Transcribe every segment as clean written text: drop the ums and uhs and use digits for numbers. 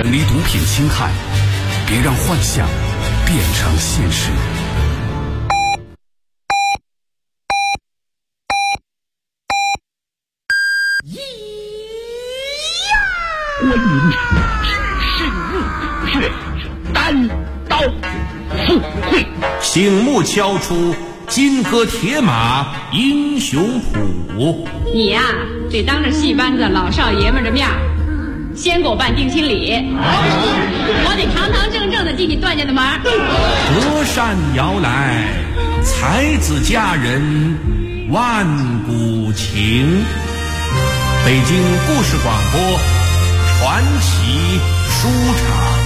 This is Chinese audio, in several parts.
远离毒品侵害，别让幻想变成现实。 观音只是入穴，单刀赴会， 醒目敲出金戈铁马英雄谱。 你呀，得当着戏班子老少爷们的面先给我办定亲礼，我得堂堂正正的替你断下的门。 隔山摇来，才子佳人万古情。北京故事广播传奇书场。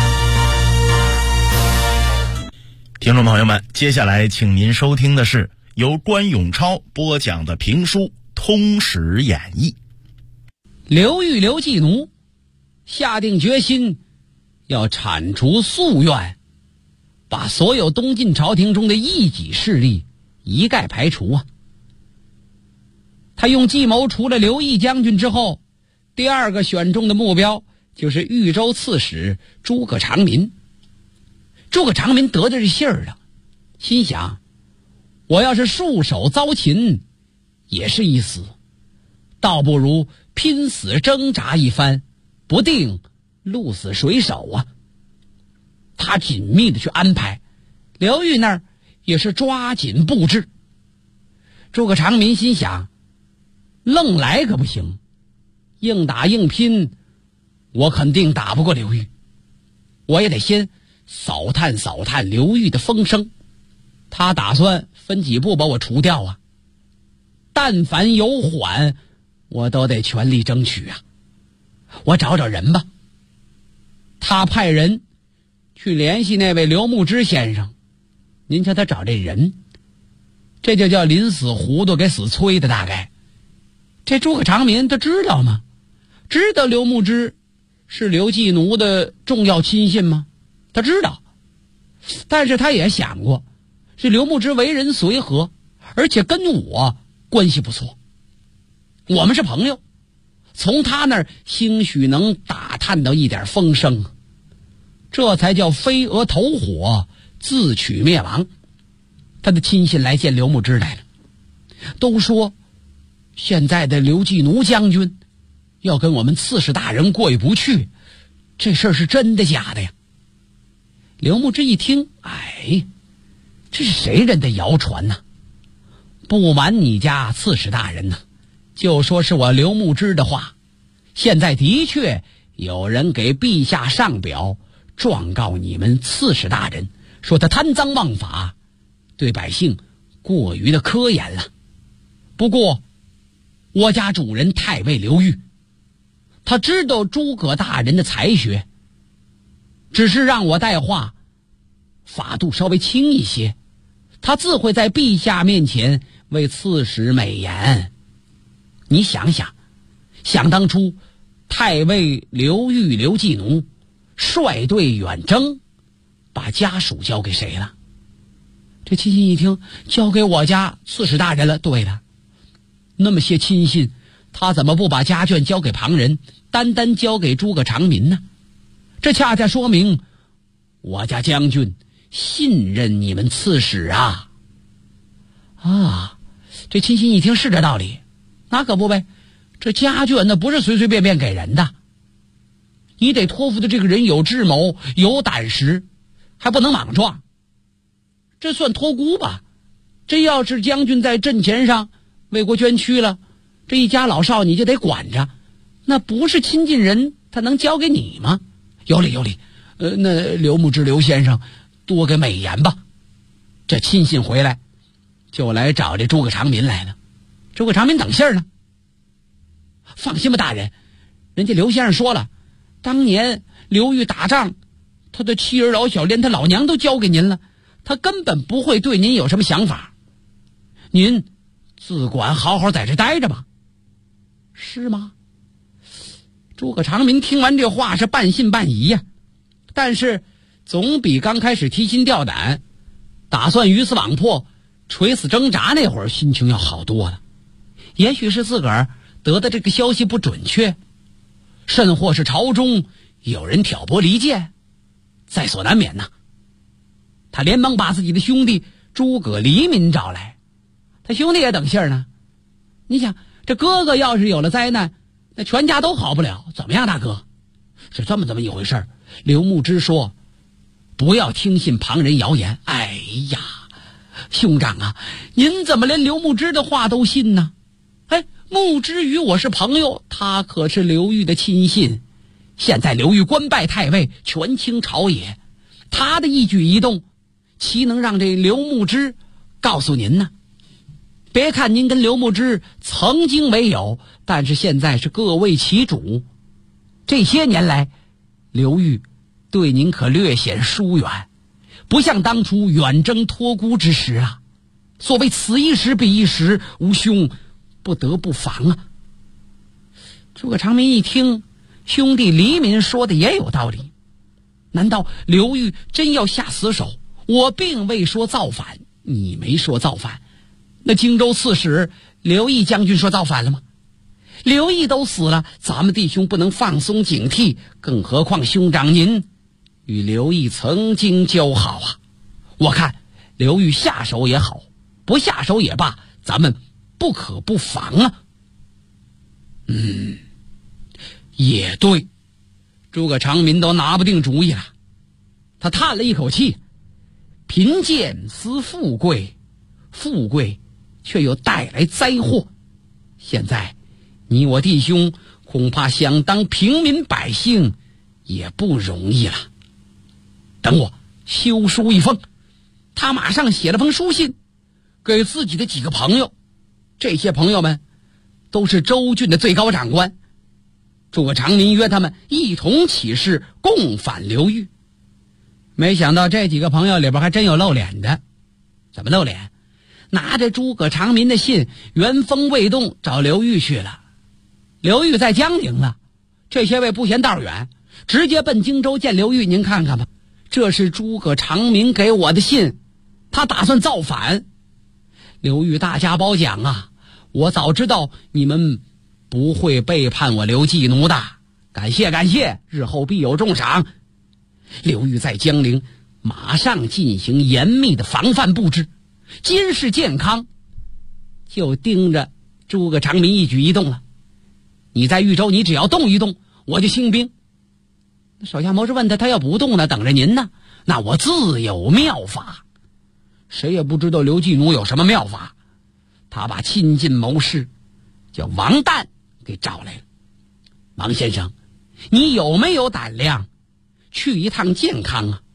听众朋友们，接下来请您收听的是由关永超播讲的评书《通史演义》。 刘裕刘季奴下定决心要铲除夙愿，把所有东晋朝廷中的异己势力一概排除啊。他用计谋除了刘毅将军之后，第二个选中的目标就是豫州刺史诸葛长民。诸葛长民得着这信儿了，心想我要是束手遭擒也是一死，倒不如拼死挣扎一番，不定鹿死谁手啊。他紧密的去安排，刘裕那儿也是抓紧布置。诸葛长民心想愣来可不行，硬打硬拼我肯定打不过刘裕，我也得先扫探扫探刘裕的风声。他打算分几步把我除掉啊，但凡有缓我都得全力争取啊。我找找人吧。他派人去联系那位刘牧之先生，您瞧他找这人，这就叫临死糊涂给死催的。大概这诸葛长民他知道吗？知道刘牧之是刘季奴的重要亲信吗？他知道，但是他也想过，这刘牧之为人随和，而且跟我关系不错，我们是朋友，从他那儿兴许能打探到一点风声，这才叫飞蛾投火，自取灭亡。他的亲信来见刘牧之来了，都说现在的刘季奴将军要跟我们刺史大人过意不去，这事儿是真的假的呀？刘牧之一听，哎，这是谁人的谣传呢？不瞒你家刺史大人呢，就说是我刘牧之的话，现在的确有人给陛下上表状告你们刺史大人，说他贪赃枉法，对百姓过于的苛严了。不过我家主人太尉刘裕，他知道诸葛大人的才学，只是让我带话，法度稍微轻一些，他自会在陛下面前为刺史美言。你想想，想当初太尉刘裕刘季奴率队远征，把家属交给谁了？这亲信一听，交给我家刺史大人了。对的，那么些亲信，他怎么不把家眷交给旁人，单单交给诸葛长民呢？这恰恰说明我家将军信任你们刺史啊！啊，这亲信一听是这道理，那可不呗，这家眷那不是随随便便给人的，你得托付的这个人有智谋有胆识，还不能莽撞，这算托孤吧。这要是将军在阵前上为国捐躯了，这一家老少你就得管着，那不是亲近人他能交给你吗？有理有理，那刘牧之刘先生多给美言吧。这亲信回来就来找这诸葛长民来了。诸葛长民等信儿呢。放心吧大人，人家刘先生说了，当年刘裕打仗，他的妻儿老小连他老娘都交给您了，他根本不会对您有什么想法，您自管好好在这待着吧。是吗？诸葛长民听完这话是半信半疑呀，但是总比刚开始提心吊胆打算鱼死网破垂死挣扎那会儿心情要好多了。也许是自个儿得的这个消息不准确，甚或是朝中有人挑拨离间，在所难免呐。他连忙把自己的兄弟诸葛黎民找来，他兄弟也等信儿呢。你想，这哥哥要是有了灾难，那全家都好不了，怎么样，大哥？是这么一回事儿。刘牧之说，不要听信旁人谣言。哎呀，兄长啊，您怎么连刘牧之的话都信呢？哎，牧之与我是朋友，他可是刘裕的亲信。现在刘裕官拜太尉，权倾朝野，他的一举一动，岂能让这刘牧之告诉您呢？别看您跟刘牧之曾经没有，但是现在是各为其主。这些年来，刘裕对您可略显疏远，不像当初远征托孤之时啊。所谓此一时彼一时，吾兄不得不防啊。诸葛长民一听，兄弟黎民说的也有道理。难道刘裕真要下死手？我并未说造反，你没说造反，那荆州刺史刘毅将军说造反了吗？刘毅都死了，咱们弟兄不能放松警惕，更何况兄长您与刘毅曾经交好啊。我看刘裕下手也好，不下手也罢，咱们不可不防啊。也对。诸葛长民都拿不定主意了，他叹了一口气，贫贱思富贵，富贵却又带来灾祸，现在你我弟兄恐怕想当平民百姓也不容易了。等我修书一封。他马上写了封书信给自己的几个朋友，这些朋友们都是州郡的最高长官。诸葛长民约他们一同起事，共反刘裕。没想到这几个朋友里边还真有露脸的。怎么露脸？拿着诸葛长民的信原封未动找刘裕去了。刘裕在江宁了，这些位不嫌道远，直接奔荆州见刘裕。您看看吧，这是诸葛长民给我的信，他打算造反。刘裕大家褒奖啊，我早知道你们不会背叛我刘季奴的，感谢感谢，日后必有重赏。刘裕在江陵马上进行严密的防范布置，监视健康，就盯着诸葛长民一举一动了。你在豫州，你只要动一动，我就兴兵。手下谋士问他要不动呢，等着您呢。那我自有妙法。谁也不知道刘季奴有什么妙法。他把亲近谋士叫王旦给找来了。王先生，你有没有胆量去一趟健康啊？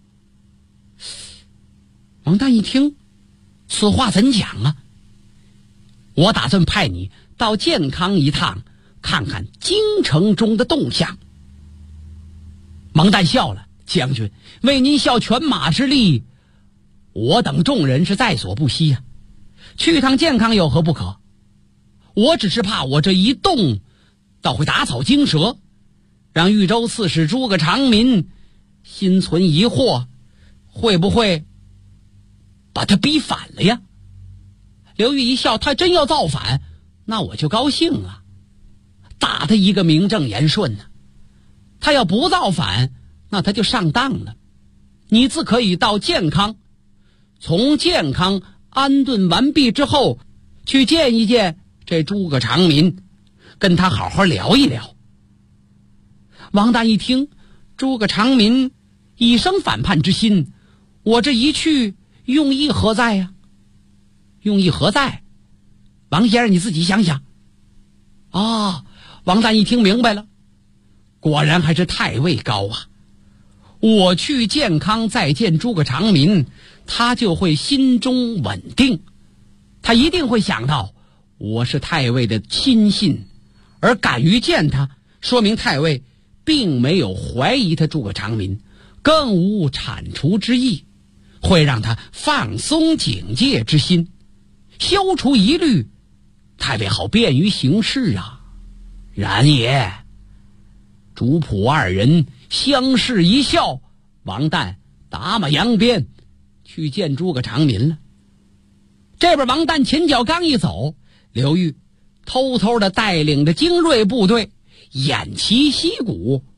王旦一听，此话怎讲啊？我打算派你到健康一趟，看看京城中的动向。王旦笑了，将军，为您效犬马之力，我等众人是在所不惜啊。去一趟健康有何不可？我只是怕我这一动，倒会打草惊蛇，让豫州刺史诸葛长民心存疑惑，会不会把他逼反了呀？刘裕一笑，他真要造反，那我就高兴了，打他一个名正言顺呢。他要不造反，那他就上当了。你自可以到健康，从健康安顿完毕之后，去见一见这诸葛长民，跟他好好聊一聊。王旦一听，诸葛长民一生反叛之心，我这一去用意何在呀？用意何在？王先生你自己想想。啊，王旦一听明白了，果然还是太尉高啊。我去健康再见诸葛长民，他就会心中稳定，他一定会想到我是太尉的亲信，而敢于见他，说明太尉并没有怀疑他诸葛长民，更无铲除之意，会让他放松警戒之心，消除疑虑，太尉好便于行事啊。然也。主仆二人相视一笑，王旦打马扬鞭去见诸葛长民了。这边王旦前脚刚一走，刘裕偷偷地带领着精锐部队偃旗息鼓，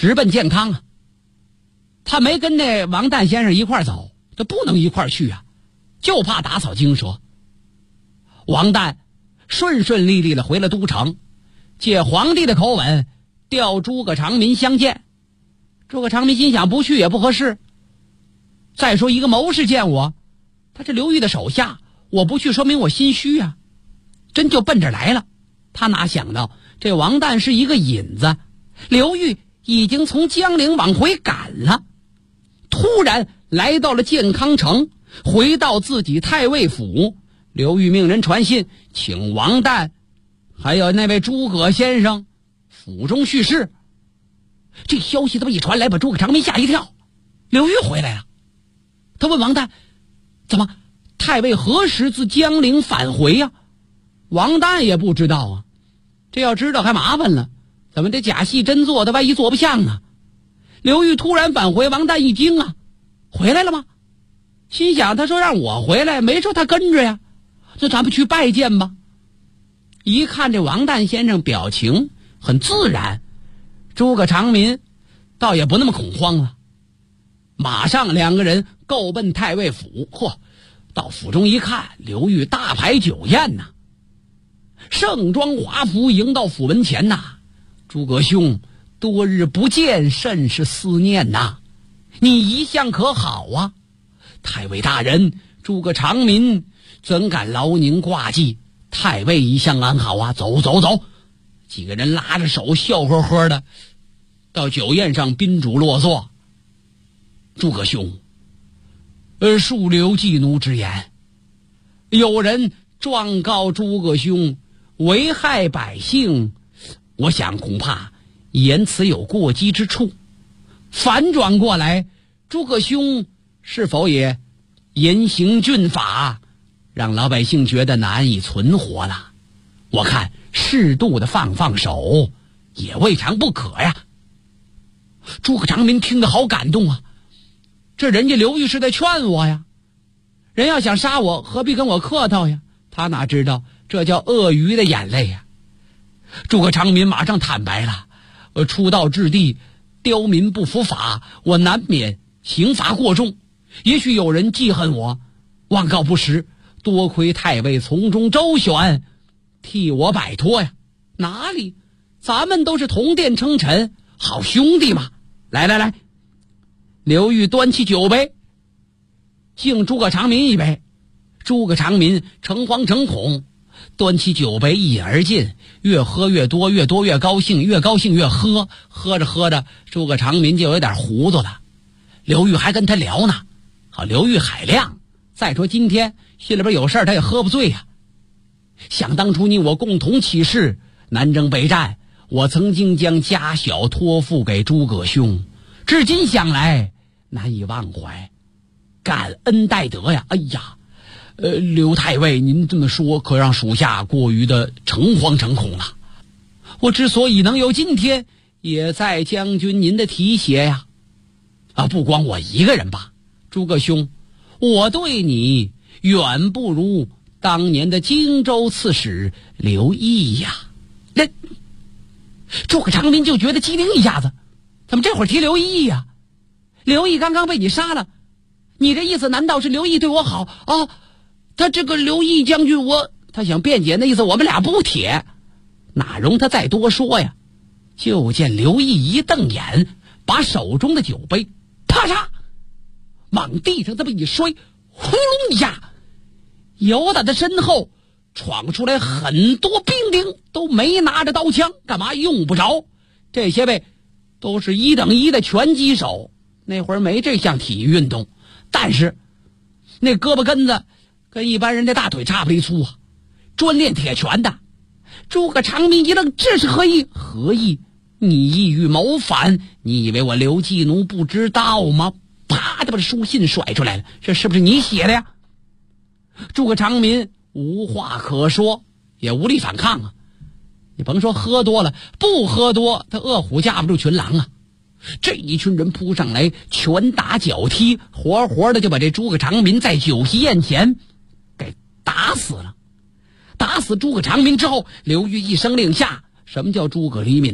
直奔健康啊。他没跟那王旦先生一块走，他不能一块去啊，就怕打草惊蛇。王旦顺顺利利的回了都城，借皇帝的口吻调诸葛长民相见。诸葛长民心想，不去也不合适，再说一个谋士见我，他是刘裕的手下，我不去说明我心虚啊，真就奔着来了。他哪想到这王旦是一个引子，刘裕已经从江陵往回赶了，突然来到了建康城，回到自己太尉府。刘裕命人传信，请王旦还有那位诸葛先生府中叙事。这消息这么一传来，把诸葛长民吓一跳。刘裕回来了，他问王旦，怎么太尉何时自江陵返回呀？王旦也不知道啊，这要知道还麻烦了，怎么这假戏真做的，万一做不像啊？刘裕突然返回，王旦一惊啊，回来了吗？心想，他说让我回来，没说他跟着呀，那咱们去拜见吧。一看这王旦先生表情很自然，诸葛长民倒也不那么恐慌了。马上两个人够奔太尉府。嚯，到府中一看，刘裕大排酒宴呐，盛装华服迎到府门前呐。诸葛兄，多日不见，甚是思念呐，你一向可好啊？太尉大人，诸葛长民怎敢劳您挂记，太尉一向安好啊。走走走，几个人拉着手笑呵呵的到酒宴上宾主落座。诸葛兄，恕刘季奴之言，有人状告诸葛兄危害百姓，我想恐怕言辞有过激之处。反转过来，诸葛兄是否也严刑峻法，让老百姓觉得难以存活了？我看适度的放手也未尝不可呀。诸葛长民听得好感动啊，这人家刘裕是在劝我呀，人要想杀我，何必跟我客套呀？他哪知道这叫鳄鱼的眼泪呀。诸葛长民马上坦白了，出道至地，刁民不服法，我难免刑罚过重，也许有人记恨我，妄告不实，多亏太尉从中周旋，替我摆脱呀。哪里，咱们都是同殿称臣，好兄弟嘛。来来来，刘裕端起酒杯，敬诸葛长民一杯。诸葛长民诚惶诚恐，端起酒杯一饮而尽，越喝越多，越多越高兴，越高兴越喝。喝着喝着，诸葛长民就有点糊涂了。刘裕还跟他聊呢，好，刘裕海量。再说今天心里边有事儿，他也喝不醉呀。想当初你我共同起事，南征北战，我曾经将家小托付给诸葛兄，至今想来难以忘怀，感恩戴德呀。哎呀，刘太尉您这么说，可让属下过于的诚惶诚恐了。我之所以能有今天，也在将军您的提携呀。不光我一个人吧，诸葛兄，我对你远不如当年的荆州刺史刘毅呀。那诸葛长民就觉得机灵一下子，怎么这会儿提刘毅呀？刘毅刚刚被你杀了，你这意思难道是刘毅对我好啊？他这个刘毅将军，他想辩解，那意思我们俩不铁，哪容他再多说呀？就见刘毅一瞪眼，把手中的酒杯啪嚓往地上这么一摔，呼隆一下，由打他身后闯出来很多兵丁，都没拿着刀枪，干嘛用不着？这些位都是1等1的拳击手，那会儿没这项体育运动，但是那胳膊根子跟一般人的大腿差不离粗啊，专练铁拳的。诸葛长民一愣，这是何意？何意？你意欲谋反？你以为我刘季奴不知道吗？啪的把书信甩出来了，这是不是你写的呀？诸葛长民无话可说，也无力反抗啊。你甭说喝多了，不喝多，他饿虎架不住群狼啊。这一群人扑上来，拳打脚踢，活活的就把这诸葛长民在酒席宴前给打死了。打死诸葛长民之后，刘裕一声令下，什么叫诸葛黎民呢？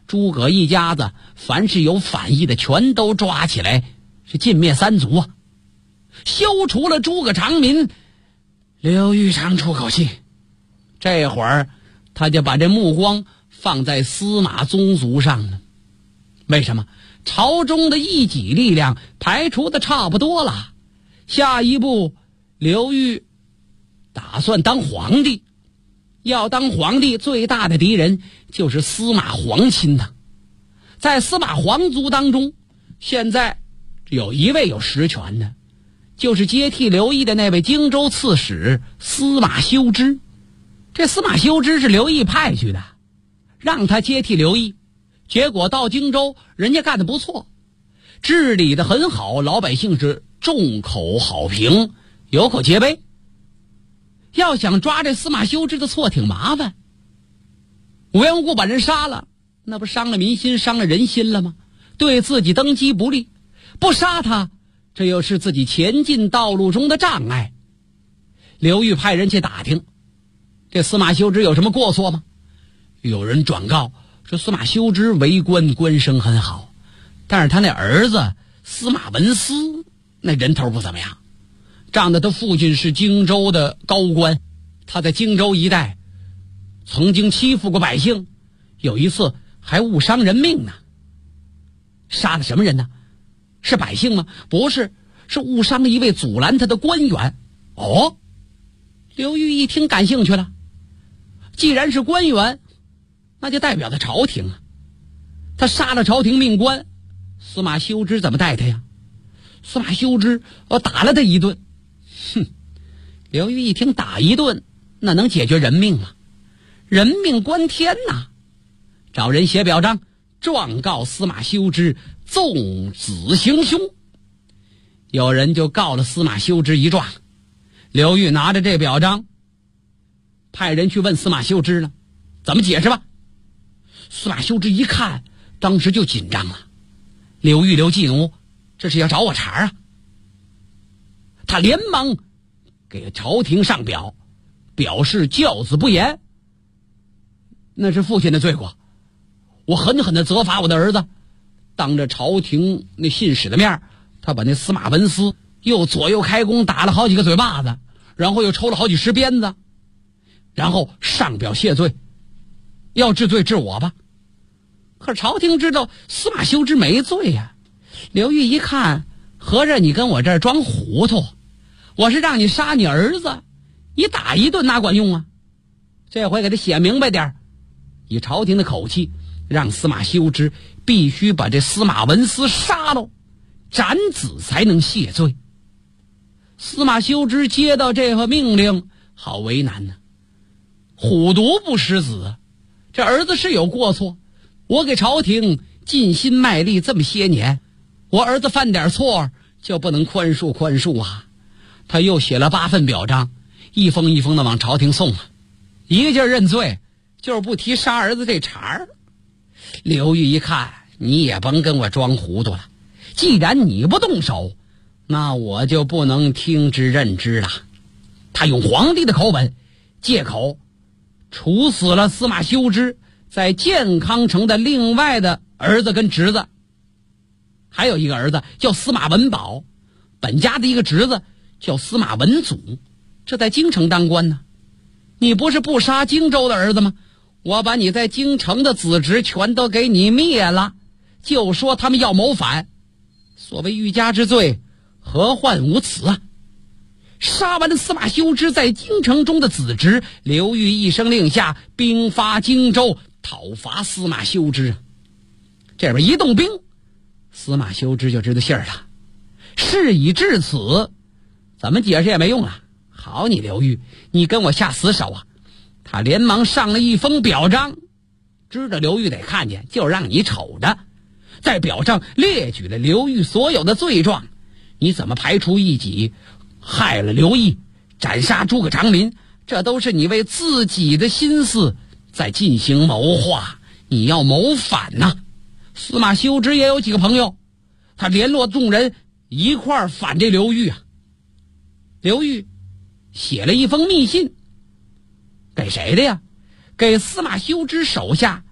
诸葛一家子凡是有反意的全都抓起来，是尽灭三族啊！消除了诸葛长民，刘玉长出口气。这会儿他就把这目光放在司马宗族上了。为什么？朝中的异己力量排除的差不多了，下一步刘裕打算当皇帝。要当皇帝最大的敌人就是司马皇亲呐。在司马皇族当中，现在有一位有实权的，就是接替刘毅的那位荆州刺史司马修之。这司马修之是刘毅派去的，让他接替刘毅，结果到荆州人家干得不错，治理得很好，老百姓是众口好评，有口皆碑。要想抓这司马修之的错挺麻烦，无缘无故把人杀了，那不伤了民心伤了人心了吗？对自己登基不利，不杀他，这又是自己前进道路中的障碍。刘裕派人去打听这司马修之有什么过错吗？有人转告说司马修之为官，官声很好，但是他那儿子司马文思那人头不怎么样，仗着他父亲是荆州的高官，他在荆州一带曾经欺负过百姓，有一次还误伤人命呢。杀了什么人呢？是百姓吗？不是，是误伤了一位阻拦他的官员。哦，刘裕一听感兴趣了，既然是官员，那就代表着朝廷啊。他杀了朝廷命官，司马修之怎么待他呀？司马修之打了他一顿。哼，刘裕一听打一顿那能解决人命吗？人命关天呐！找人写表彰状告司马修之纵子行凶。有人就告了司马修之一状。刘裕拿着这表彰派人去问司马修之了，怎么解释吧？司马修之一看当时就紧张了，刘裕刘季奴这是要找我茬啊！他连忙给朝廷上表，表示教子不严，那是父亲的罪过，我狠狠地责罚我的儿子。当着朝廷那信使的面，他把那司马文思又左右开弓打了好几个嘴巴子，然后又抽了好几十鞭子，然后上表谢罪，要治罪治我吧。可是朝廷知道司马修之没罪呀。刘裕一看，合着你跟我这儿装糊涂，我是让你杀你儿子，你打一顿哪管用啊？这回给他写明白点，以朝廷的口气，让司马修之必须把这司马文思杀了，斩子才能谢罪。司马修之接到这个命令，好为难呢。虎毒不食子，这儿子是有过错，我给朝廷尽心卖力这么些年，我儿子犯点错就不能宽恕啊。他又写了8份表彰，一封一封的往朝廷送啊，一个劲儿认罪，就是不提杀儿子这茬儿。刘裕一看，你也甭跟我装糊涂了，既然你不动手，那我就不能听之任之了。他用皇帝的口吻，借口处死了司马修之在建康城的另外的儿子跟侄子，还有一个儿子叫司马文宝，本家的一个侄子叫司马文祖，这在京城当官呢。你不是不杀荆州的儿子吗？我把你在京城的子侄全都给你灭了，就说他们要谋反。所谓欲加之罪，何患无辞啊！杀完了司马修之在京城中的子侄，刘裕一声令下，兵发荆州，讨伐司马修之。这边一动兵，司马修之就知道信儿了。事已至此，怎么解释也没用了。好你刘裕，你跟我下死手啊！他连忙上了一封表彰，知道刘裕得看见，就让你瞅着。在表上列举了刘裕所有的罪状，你怎么排除异己，害了刘毅，斩杀诸葛长民，这都是你为自己的心思在进行谋划，你要谋反呐！司马修之也有几个朋友，他联络众人一块儿反这刘裕啊。刘裕写了一封密信，给谁的呀？给司马修之手下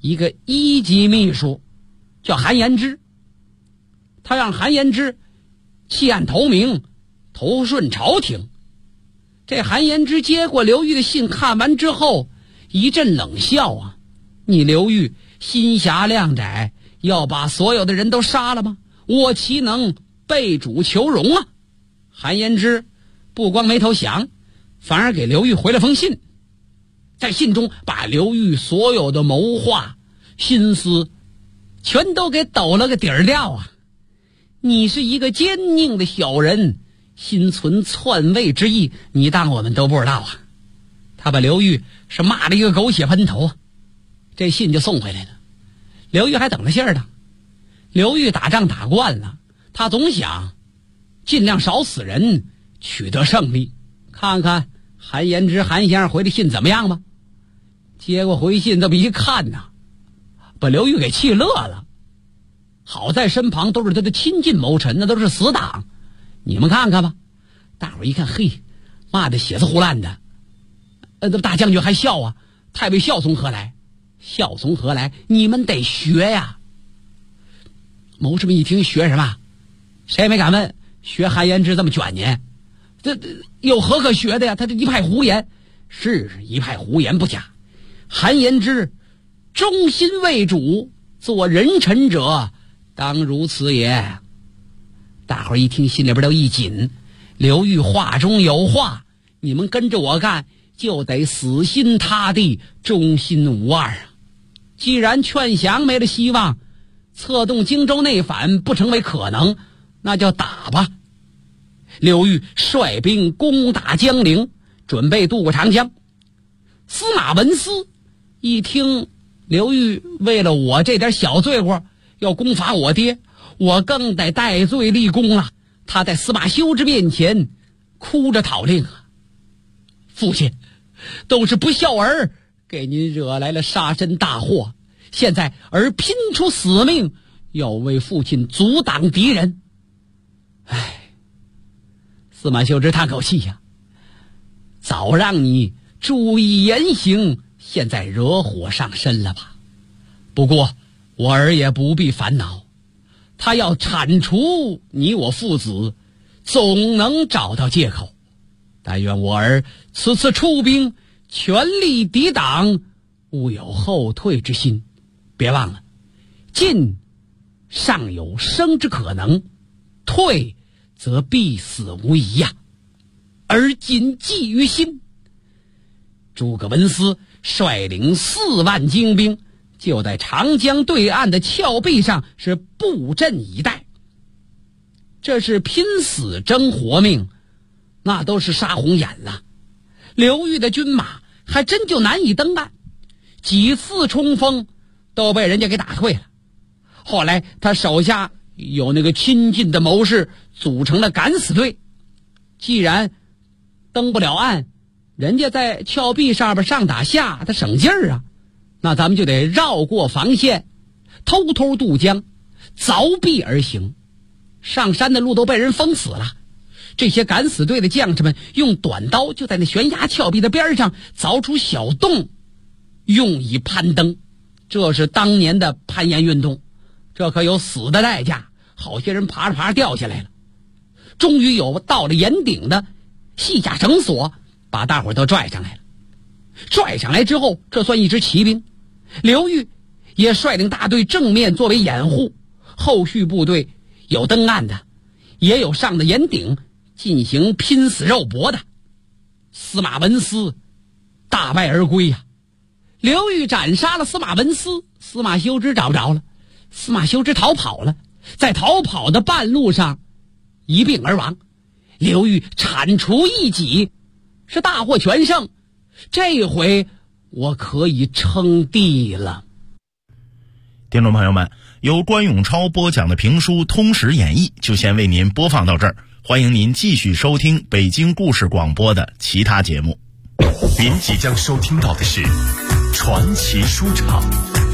一个1级秘书，叫韩延之。他让韩延之弃暗投明，投顺朝廷。这韩延之接过刘裕的信，看完之后一阵冷笑啊！你刘裕心狭量窄，要把所有的人都杀了吗？我岂能背主求荣啊！韩延之不光没投降，反而给刘裕回了封信，在信中把刘裕所有的谋划心思全都给抖了个底儿掉啊！你是一个奸佞的小人，心存篡位之意，你当我们都不知道啊？他把刘裕是骂了一个狗血喷头啊！这信就送回来了，刘裕还等着信儿呢。刘裕打仗打惯了，他总想尽量少死人，取得胜利。看看韩延之韩先生回的信怎么样吧？接过回信这么一看呐，把刘裕给气乐了。好在身旁都是他的亲近谋臣，那都是死党。你们看看吧。大伙一看，嘿，骂的血丝呼烂的。大将军还笑啊，太尉笑从何来？笑从何来？你们得学呀。谋士们一听，学什么？谁也没敢问。学韩延之这么卷呢？这有何可学的呀？他这一派胡言，是一派胡言不假。韩延之忠心为主，做人臣者当如此也。大伙一听，心里边都一紧。刘裕话中有话，你们跟着我干，就得死心塌地，忠心无二啊！既然劝降没了希望，策动荆州内反不成为可能，那就打吧。刘裕率兵攻打江陵，准备渡过长江。司马文思一听刘裕为了我这点小罪过要攻伐我爹，我更得戴罪立功了。他在司马修之面前哭着讨令啊，父亲，都是不孝儿给您惹来了杀身大祸，现在儿拼出死命要为父亲阻挡敌人。唉，司马修之叹口气呀，早让你注意言行，现在惹火上身了吧？不过我儿也不必烦恼，他要铲除你我父子，总能找到借口。但愿我儿此次出兵，全力抵挡，勿有后退之心。别忘了，进尚有生之可能，退则必死无疑呀。而谨记于心。诸葛文思率领4万精兵，就在长江对岸的峭壁上是布阵以待。这是拼死争活命，那都是杀红眼了。刘裕的军马还真就难以登岸，几次冲锋都被人家给打退了。后来他手下有那个亲近的谋士组成了敢死队，既然登不了岸，人家在峭壁上边上打下，他省劲儿啊，那咱们就得绕过防线，偷偷渡江，凿壁而行。上山的路都被人封死了，这些敢死队的将士们用短刀就在那悬崖峭壁的边上凿出小洞，用以攀登。这是当年的攀岩运动，这可有死的代价，好些人爬着爬着掉下来了。终于有到了岩顶的，系下绳索把大伙都拽上来了。拽上来之后，这算一支骑兵，刘裕也率领大队正面作为掩护，后续部队有登岸的，也有上的岩顶进行拼死肉搏的。司马文思大败而归呀。刘裕斩杀了司马文思，司马修之找不着了，司马修之逃跑了，在逃跑的半路上一病而亡。刘裕铲除异己，是大获全胜，这回我可以称帝了。 听众朋友们，由关永超播讲的评书《通史演义》就先为您播放到这儿，欢迎您继续收听北京故事广播的其他节目。 您即将收听到的是传奇书场。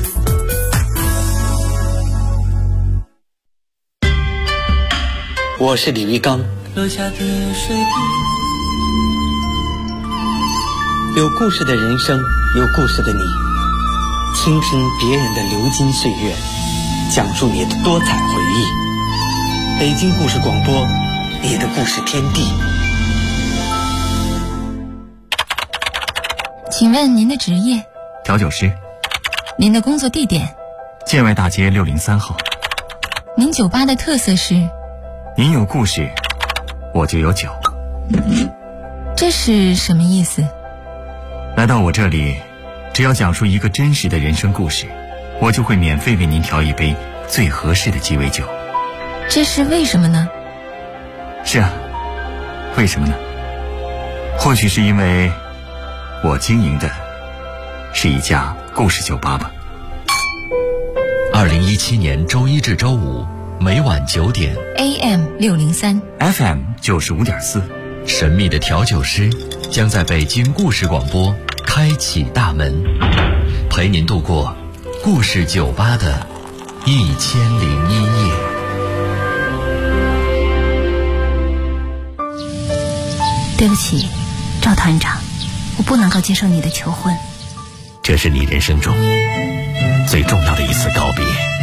我是李玉刚，落下的水滴，有故事的人生，有故事的你。 倾听别人的流金岁月，讲述你的多彩回忆。北京故事广播，你的故事天地。 请问您的职业？ 调酒师。 您的工作地点？ 建外大街603号。 您酒吧的特色是？ 您有故事，我就有酒。 这是什么意思？ 来到我这里，只要讲述一个真实的人生故事，我就会免费为您调一杯最合适的鸡尾酒。 这是为什么呢？ 是啊，为什么呢？或许是因为我经营的是一家故事酒吧吧。 2017年周一至周五每晚9点 AM 603 FM 95.4， 神秘的调酒师将在北京故事广播开启大门，陪您度过故事酒吧的1001夜。 对不起，赵团长，我不能够接受你的求婚。 这是你人生中最重要的一次告别，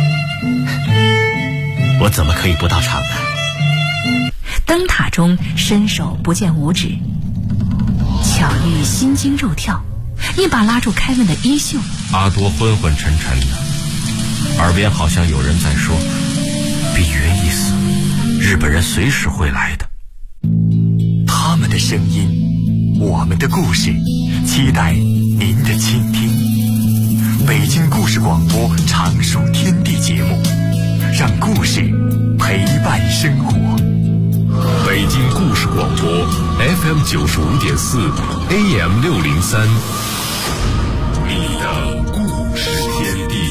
我怎么可以不到场呢？ 灯塔中伸手不见五指，巧遇心惊肉跳，一把拉住凯文的衣袖。 阿多昏昏沉沉的，耳边好像有人在说：比约一死，日本人随时会来的。 他们的声音，我们的故事，期待您的倾听。北京故事广播常数天地节目，让故事陪伴生活。 北京故事广播 FM 95.4 AM 603，你的故事天地。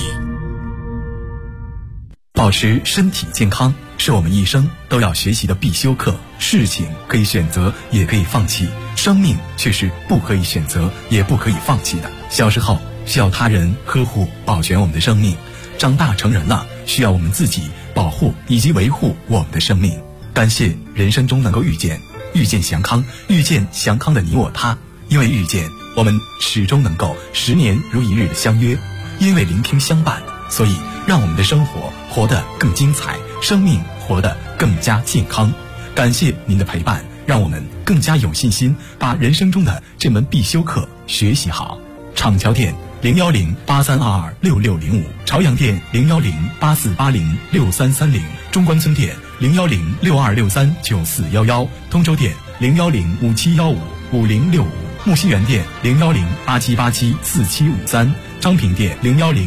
保持身体健康是我们一生都要学习的必修课。事情可以选择，也可以放弃，生命却是不可以选择，也不可以放弃的。小时候需要他人呵护保全我们的生命，长大成人了需要我们自己保护以及维护我们的生命。感谢人生中能够遇见祥康，遇见祥康的你我他。因为遇见，我们始终能够10年如一日的相约；因为聆听相伴，所以让我们的生活活得更精彩，生命活得更加健康。感谢您的陪伴，让我们更加有信心把人生中的这门必修课学习好。厂桥店01083226605，朝阳店01084806330，中关村店01062639411，通州店01057155065，木樨园店01087874753，昌平店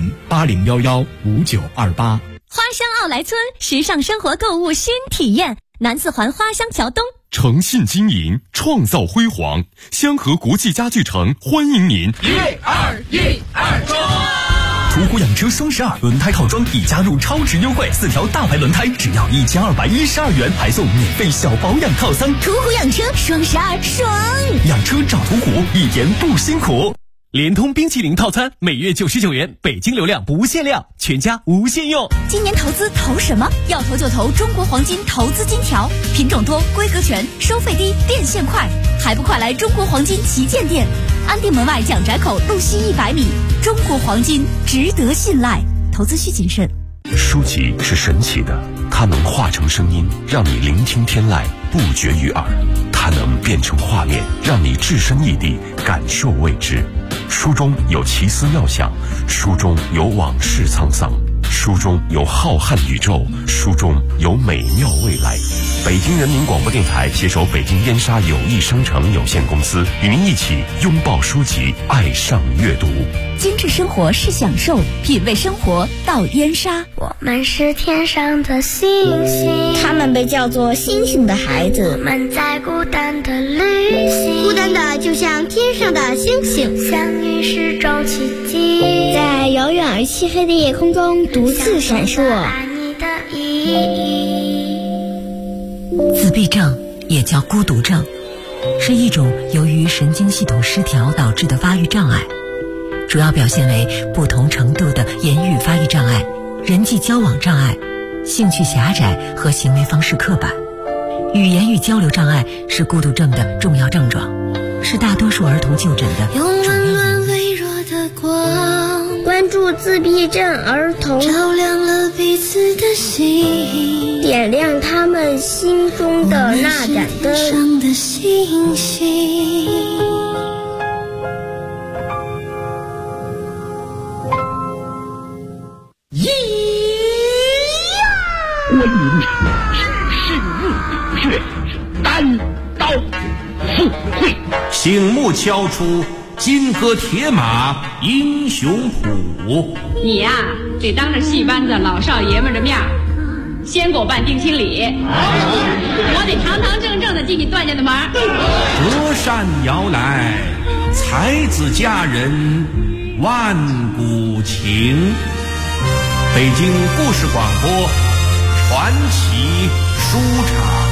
01080115928。 花乡奥莱村时尚生活购物新体验，南四环花乡桥东， 诚信经营，创造辉煌，香河国际家具城欢迎您。121中！途虎养车双12轮胎套装已加入超值优惠，4条大牌轮胎只要1212元，还送免费小保养套餐。 途虎养车双12爽！ 养车找途虎，一点不辛苦。联通冰淇淋套餐每月99元，北京流量不限量，全家无限用。 今年投资投什么？要投就投中国黄金投资金条，品种多，规格全，收费低，变现快，还不快来中国黄金旗舰店，安定门外蒋宅口路西100米。中国黄金值得信赖，投资需谨慎。 书籍是神奇的，它能化成声音，让你聆听天籁，不绝于耳；它能变成画面，让你置身异地，感受未知。书中有奇思妙想，书中有往事沧桑，书中有浩瀚宇宙，书中有美妙未来。北京人民广播电台携手北京燕莎友谊商城有限公司，与您一起拥抱书籍，爱上阅读。 精致生活是享受，品味生活到燕莎。 我们是天上的星星， 他们被叫做星星的孩子。 我们在孤单的旅行， 孤单的就像天上的星星， 相遇是种奇迹， 在遥远而漆黑的夜空中独自闪烁。 爱你的意义。 自闭症也叫孤独症，是一种由于神经系统失调导致的发育障碍，主要表现为不同程度的言语发育障碍、人际交往障碍、兴趣狭窄和行为方式刻板。语言与交流障碍是孤独症的重要症状，是大多数儿童就诊的主要原因。 用温暖微弱的光， 关帮助自闭症儿童， 照亮了彼此的心， 点亮他们心中的那盏灯。 上的星星。 观音是日月单刀赴会， 醒目敲出金戈铁马英雄谱。 你呀，得当着戏班子老少爷们的面先给我办定亲礼，我得堂堂正正的进你段家的门。 隔山摇来，才子佳人万古情。北京故事广播传奇书场。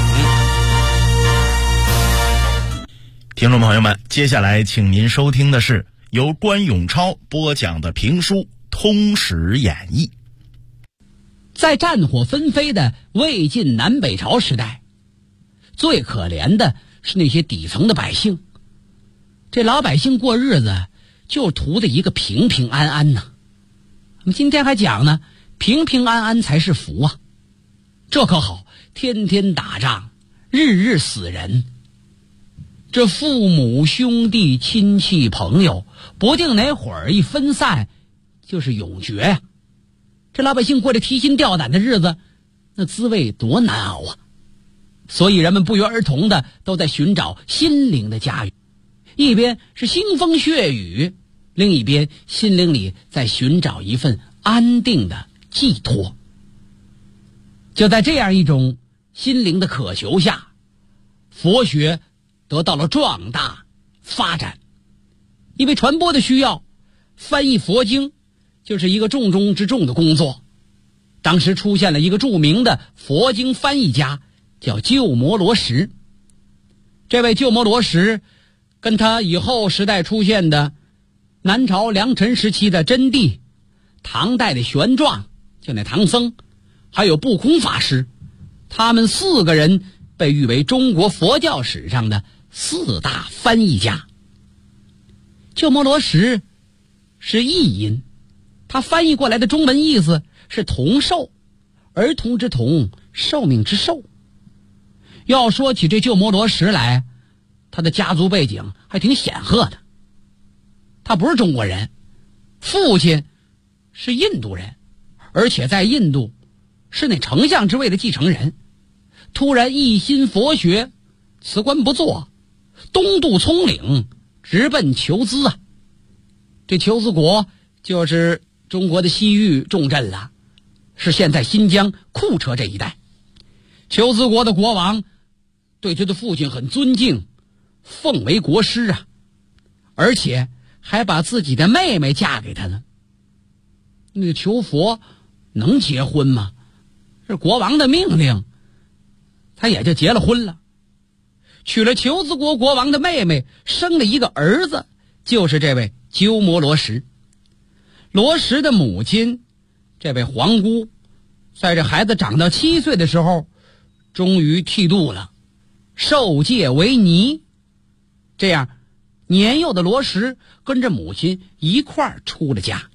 听众朋友们，接下来请您收听的是由关永超播讲的评书《通史演义》。 在战火纷飞的魏晋南北朝时代，最可怜的是那些底层的百姓。这老百姓过日子就图的一个平平安安呢。我们今天还讲呢，平平安安才是福啊。这可好，天天打仗，日日死人。这父母兄弟亲戚朋友，不定哪会儿一分散就是永绝呀。这老百姓过着提心吊胆的日子，那滋味多难熬啊！所以人们不约而同的都在寻找心灵的家园，一边是腥风血雨，另一边心灵里在寻找一份安定的寄托。就在这样一种心灵的渴求下，佛学得到了壮大发展。因为传播的需要，翻译佛经就是一个重中之重的工作。当时出现了一个著名的佛经翻译家，叫鸠摩罗什。这位鸠摩罗什跟他以后时代出现的南朝梁陈时期的真谛，唐代的玄奘，就那唐僧，还有不空法师，他们4个人被誉为中国佛教史上的4大翻译家。鸠摩罗什是译音，他翻译过来的中文意思是童寿，儿童之童，寿命之寿。要说起这鸠摩罗什来，他的家族背景还挺显赫的。他不是中国人，父亲是印度人，而且在印度是那丞相之位的继承人。突然一心佛学，辞官不做，东渡葱岭，直奔求兹啊。这求兹国就是中国的西域重镇了，是现在新疆库车这一带。求兹国的国王对他的父亲很尊敬，奉为国师啊，而且还把自己的妹妹嫁给他呢。那个求佛能结婚吗？是国王的命令，他也就结了婚了，娶了求兹国国王的妹妹，生了一个儿子，就是这位鸠摩罗什。罗什的母亲这位皇姑，在这孩子长到7岁的时候，终于剃度了，受戒为尼。这样年幼的罗什跟着母亲一块儿出了家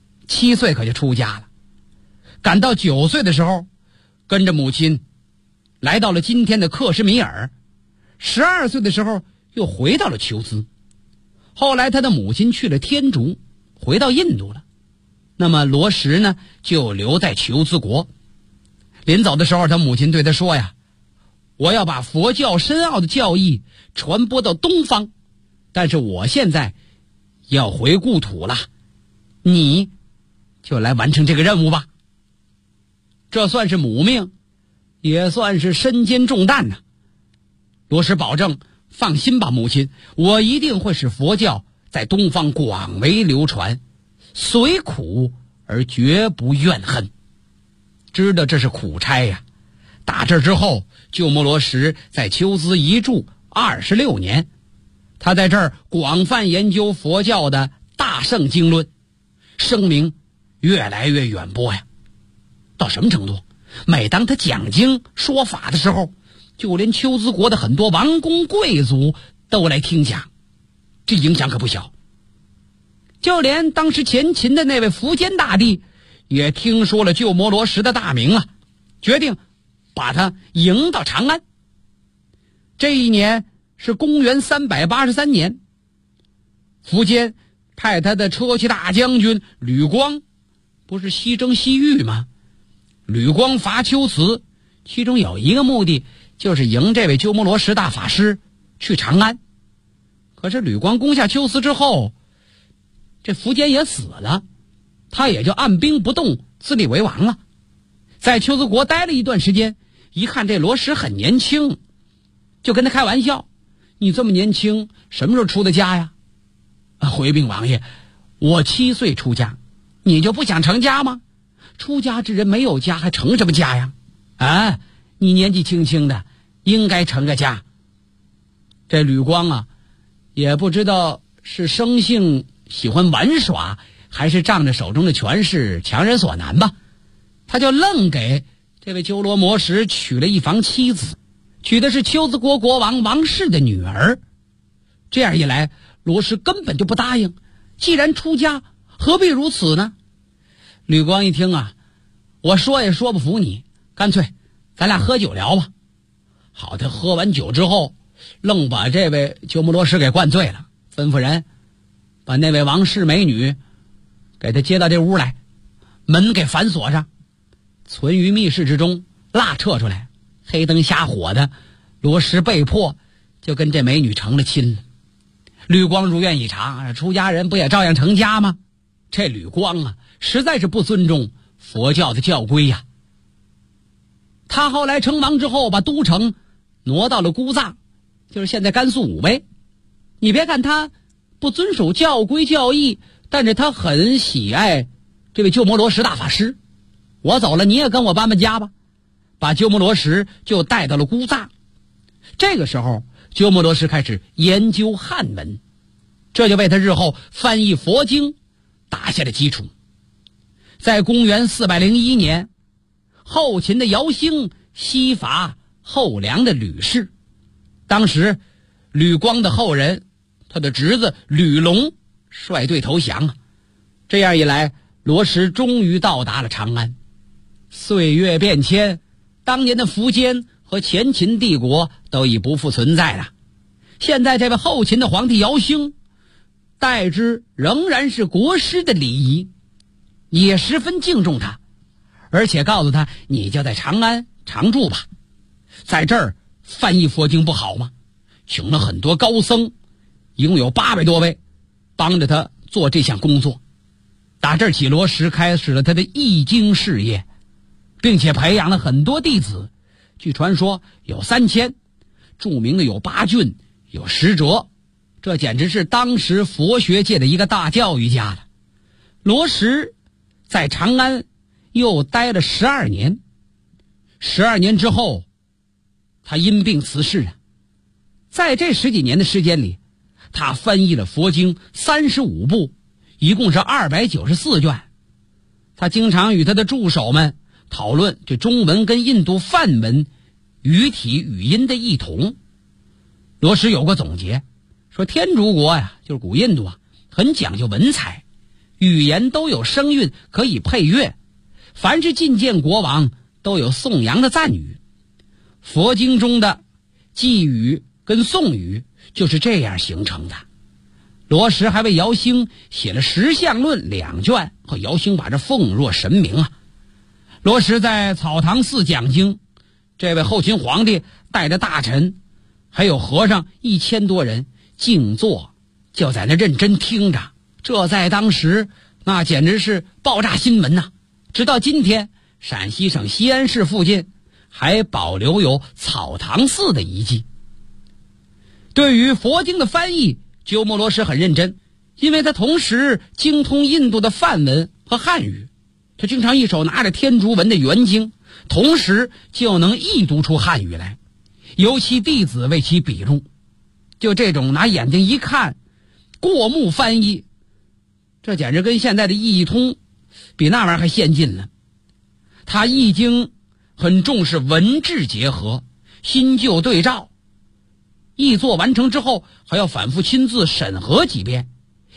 ，7岁可就出家了。赶到9岁的时候，跟着母亲来到了今天的克什米尔。12岁的时候又回到了求兹。后来他的母亲去了天竺，回到印度了。那么罗什呢，就留在求兹国。临走的时候，他母亲对他说呀，我要把佛教深奥的教义传播到东方，但是我现在要回故土了，你就来完成这个任务吧。这算是母命，也算是身兼重担呢。罗什保证，放心吧母亲，我一定会使佛教在东方广为流传，虽苦而绝不怨恨。知道这是苦差呀。打这之后，鸠摩罗什在求兹一住26年，他在这儿广泛研究佛教的大圣经论，声名越来越远播呀。到什么程度？每当他讲经说法的时候，就连求兹国的很多王公贵族都来听讲，这影响可不小。 就连当时前秦的那位苻坚大帝也听说了鸠摩罗什的大名啊，决定把他迎到长安。这一年是公元383年，苻坚派他的车骑大将军吕光，不是西征西域吗？吕光伐龟兹，其中有一个目的就是迎这位鸠摩罗什大法师去长安。可是吕光攻下龟兹之后，这苻坚也死了，他也就按兵不动，自立为王了。在龟兹国待了一段时间，一看这罗什很年轻，就跟他开玩笑：“你这么年轻，什么时候出的家呀？”“回禀王爷，我7岁出家，你就不想成家吗？出家之人没有家还成什么家呀？啊，你年纪轻轻的，应该成个家。”这吕光啊，也不知道是生性喜欢玩耍，还是仗着手中的权势强人所难吧，他就愣给这位鸠摩罗什娶了一房妻子，娶的是龟兹国国王王氏的女儿。这样一来，罗什根本就不答应，既然出家，何必如此呢？吕光一听啊，我说也说不服你，干脆咱俩喝酒聊吧。好，他喝完酒之后，愣把这位鸠摩罗什给灌醉了，吩咐人把那位王氏美女给他接到这屋来，门给反锁上，存于密室之中，蜡撤出来，黑灯瞎火的，罗什被迫就跟这美女成了亲了。吕光如愿以偿，出家人不也照样成家吗？这吕光啊，实在是不尊重佛教的教规呀。他后来称王之后，把都城挪到了姑臧，就是现在甘肃武威。你别看他不遵守教规教义，但是他很喜爱这位鸠摩罗什大法师。我走了，你也跟我搬家吧，把鸠摩罗什就带到了姑臧。这个时候，鸠摩罗什开始研究汉文，这就为他日后翻译佛经打下了基础。在公元401年，后秦的姚兴西伐后梁的吕氏，当时吕光的后人，他的侄子吕龙率队投降啊。这样一来，罗什终于到达了长安。岁月变迁，当年的苻坚和前秦帝国都已不复存在了。现在这位后秦的皇帝姚兴，待之仍然是国师的礼仪，也十分敬重他，而且告诉他，你就在长安常住吧，在这儿翻译佛经不好吗？请了很多高僧，一共有800多位，帮着他做这项工作。打这儿起，罗什开始了他的译经事业，并且培养了很多弟子，据传说有3000，著名的有八俊，有10哲，这简直是当时佛学界的一个大教育家了。罗什在长安又待了12年，12年之后，他因病辞世了。在这10几年的时间里，他翻译了佛经35部，一共是294卷。他经常与他的助手们讨论这中文跟印度梵文语体语音的异同。罗什有过总结，说天竺国呀，就是古印度啊，很讲究文采，语言都有声韵可以配乐，凡是觐见国王都有颂扬的赞语。佛经中的寄语跟颂语就是这样形成的。罗什还为姚兴写了《十相论》2卷，和姚兴把这奉若神明啊。罗什在草堂寺讲经，这位后秦皇帝带着大臣还有和尚1000多人静坐，就在那认真听着。这在当时那简直是爆炸新闻呐！直到今天，陕西省西安市附近还保留有草堂寺的遗迹。对于佛经的翻译，鸠摩罗什很认真，因为他同时精通印度的梵文和汉语，他经常一手拿着天竺文的原经，同时就能译读出汉语来，由其弟子为其笔录。就这种拿眼睛一看，过目翻译，这简直跟现在的译一通比那玩意儿还先进了。他译经很重视文质结合，新旧对照，译作完成之后还要反复亲自审核几遍，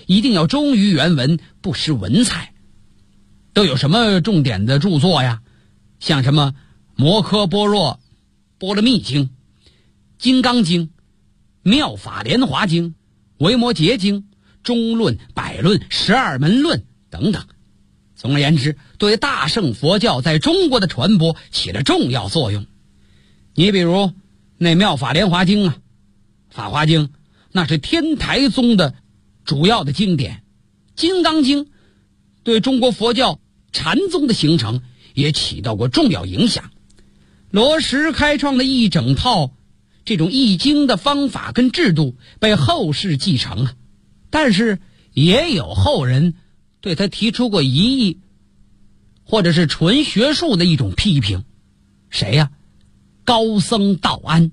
一定要忠于原文，不失文采。都有什么重点的著作呀？像什么摩诃般若波罗蜜经、金刚经、妙法莲华经、维摩诘经、中论、百论、12门论等等。总而言之，对大乘佛教在中国的传播起了重要作用。你比如那妙法莲华经啊，法华经那是天台宗的主要的经典，金刚经对中国佛教禅宗的形成也起到过重要影响。罗什开创了一整套这种译经的方法跟制度，被后世继承啊。但是也有后人对他提出过疑义，或者是纯学术的一种批评。谁呀？高僧道安。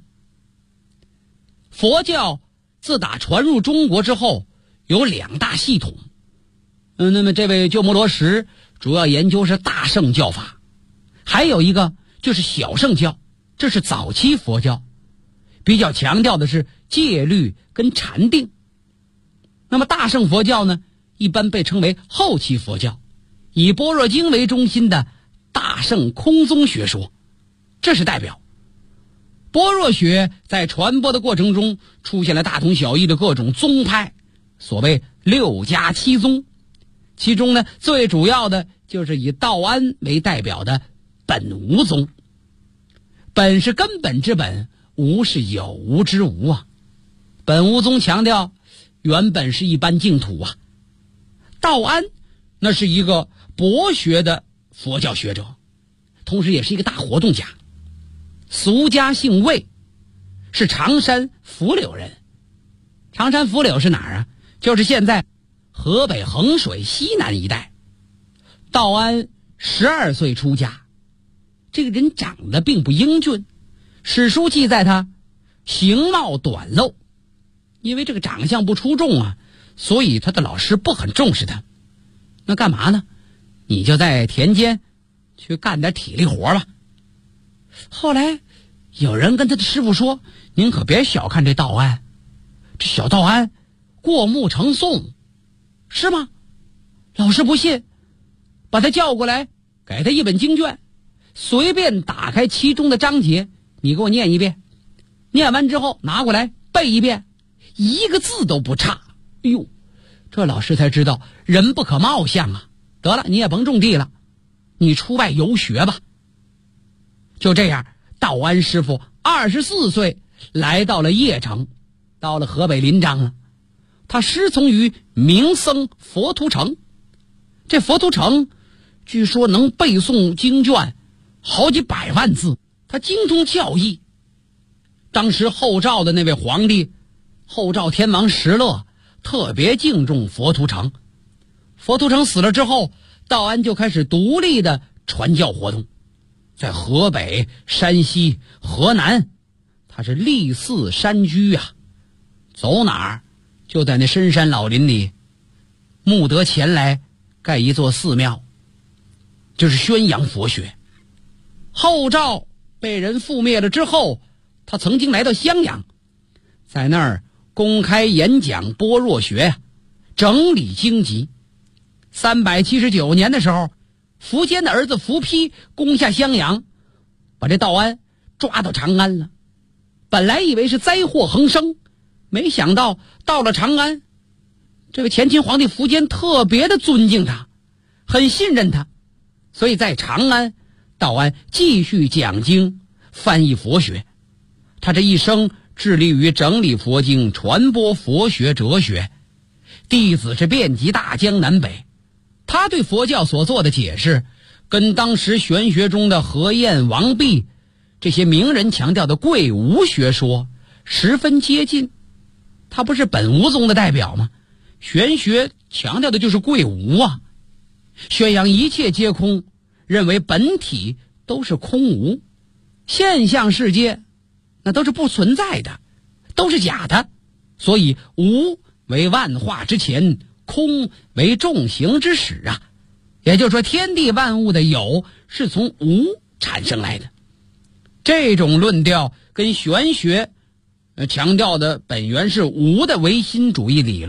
佛教自打传入中国之后，有2大系统。那么这位鸠摩罗什主要研究是大乘教法，还有一个就是小乘教，这是早期佛教，比较强调的是戒律跟禅定。那么大乘佛教呢，一般被称为后期佛教，以般若经为中心的大乘空宗学说，这是代表。般若学在传播的过程中出现了大同小异的各种宗派，所谓6家7宗，其中呢最主要的就是以道安为代表的本无宗。本是根本之本，无是有无之无啊。本无宗强调原本是一般净土啊。道安那是一个博学的佛教学者，同时也是一个大活动家。俗家姓魏，是常山伏柳人。常山伏柳是哪儿啊？就是现在河北衡水西南一带。道安12岁出家，这个人长得并不英俊，史书记载他形貌短陋，因为这个长相不出众啊，所以他的老师不很重视他。那干嘛呢？你就在田间去干点体力活吧。后来有人跟他的师傅说，您可别小看这道安，这小道安过目成诵，是吗？老师不信，把他叫过来，给他一本经卷，随便打开其中的章节，你给我念一遍，念完之后拿过来背一遍，一个字都不差。哎呦，这老师才知道人不可貌相啊。得了，你也甭种地了，你出外游学吧。就这样，道安师傅24岁来到了邺城，到了河北临漳了。他师从于名僧佛图澄。这佛图澄据说能背诵经卷好几百万字，他精通教义。当时后赵的那位皇帝后赵天王石勒特别敬重佛图澄。佛图澄死了之后，道安就开始独立的传教活动，在河北、山西、河南，他是立寺山居啊，走哪儿就在那深山老林里募得钱来盖一座寺庙，就是宣扬佛学。后赵被人覆灭了之后，他曾经来到襄阳，在那儿公开演讲般若学，整理经籍。379年的时候，苻坚的儿子苻丕攻下襄阳，把这道安抓到长安了。本来以为是灾祸横生，没想到到了长安，这个前秦皇帝苻坚特别的尊敬他，很信任他，所以在长安，道安继续讲经翻译佛学。他这一生致力于整理佛经，传播佛学哲学，弟子是遍及大江南北。他对佛教所做的解释，跟当时玄学中的何晏、王弼这些名人强调的贵无学说十分接近。他不是本无宗的代表吗？玄学强调的就是贵无啊，宣扬一切皆空，认为本体都是空无，现象世界那都是不存在的，都是假的，所以无为万化之前，空为众行之始啊。也就是说，天地万物的有是从无产生来的。这种论调跟玄学强调的本源是无的唯心主义理论